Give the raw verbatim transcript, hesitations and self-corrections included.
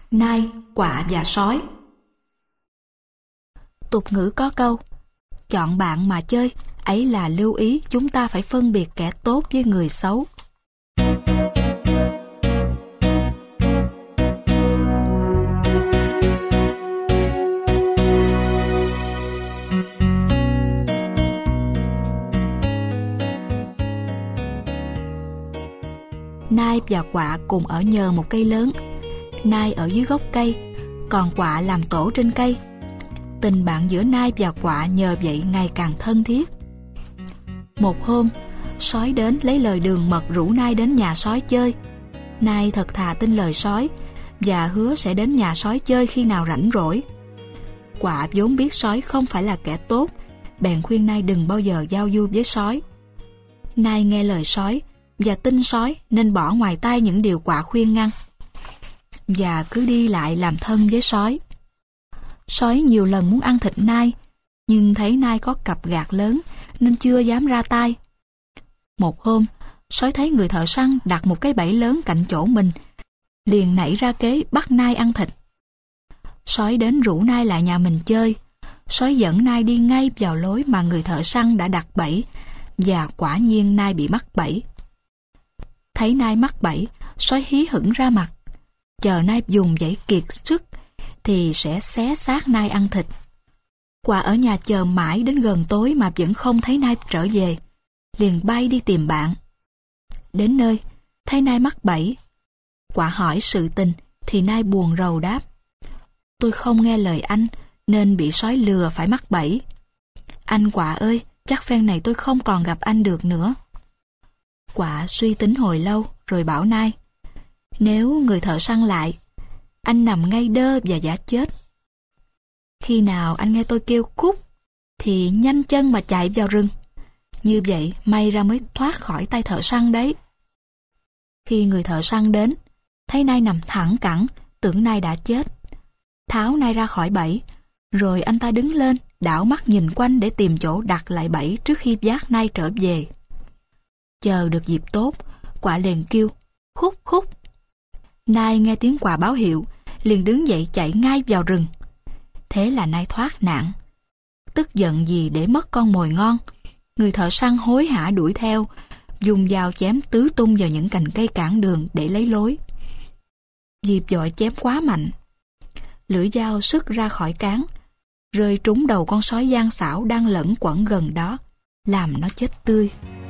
Nai, quạ và sói. Tục ngữ có câu, chọn bạn mà chơi, ấy là lưu ý chúng ta phải phân biệt kẻ tốt với người xấu. Nai và quạ cùng ở nhờ một cây lớn. Nai ở dưới gốc cây, còn quạ làm tổ trên cây. Tình bạn giữa Nai và quạ nhờ vậy ngày càng thân thiết. Một hôm, sói đến lấy lời đường mật rủ Nai đến nhà sói chơi. Nai thật thà tin lời sói và hứa sẽ đến nhà sói chơi khi nào rảnh rỗi. Quạ vốn biết sói không phải là kẻ tốt, bèn khuyên Nai đừng bao giờ giao du với sói. Nai nghe lời sói và tin sói nên bỏ ngoài tai những điều quạ khuyên ngăn, và cứ đi lại làm thân với sói. Sói nhiều lần muốn ăn thịt Nai, nhưng thấy Nai có cặp gạt lớn nên chưa dám ra tay. Một hôm, sói thấy người thợ săn đặt một cái bẫy lớn cạnh chỗ mình, liền nảy ra kế bắt Nai ăn thịt. Sói đến rủ Nai lại nhà mình chơi. Sói dẫn Nai đi ngay vào lối mà người thợ săn đã đặt bẫy, và quả nhiên Nai bị mắc bẫy. Thấy Nai mắc bẫy, sói hí hửng ra mặt. Chờ Nai dùng dãy kiệt sức thì sẽ xé xác Nai ăn thịt. Quạ ở nhà chờ mãi đến gần tối mà vẫn không thấy Nai trở về, liền bay đi tìm bạn. Đến nơi, thấy Nai mắc bẫy. Quạ hỏi sự tình thì Nai buồn rầu đáp: tôi không nghe lời anh nên bị sói lừa phải mắc bẫy. Anh Quạ ơi, chắc phen này tôi không còn gặp anh được nữa. Quạ suy tính hồi lâu rồi bảo Nai: nếu người thợ săn lại, anh nằm ngay đơ và giả chết. Khi nào anh nghe tôi kêu cút thì nhanh chân mà chạy vào rừng. Như vậy may ra mới thoát khỏi tay thợ săn đấy. Khi người thợ săn đến, thấy Nai nằm thẳng cẳng, tưởng Nai đã chết. Tháo Nai ra khỏi bẫy, rồi anh ta đứng lên, đảo mắt nhìn quanh để tìm chỗ đặt lại bẫy trước khi vác Nai trở về. Chờ được dịp tốt, quạ liền kêu khúc khúc. Nai nghe tiếng quạ báo hiệu, liền đứng dậy chạy ngay vào rừng. Thế là Nai thoát nạn. Tức giận gì để mất con mồi ngon, người thợ săn hối hả đuổi theo, dùng dao chém tứ tung vào những cành cây cản đường để lấy lối. Dịp dội chém quá mạnh, lưỡi dao sứt ra khỏi cán, rơi trúng đầu con sói gian xảo đang lẫn quẩn gần đó, làm nó chết tươi.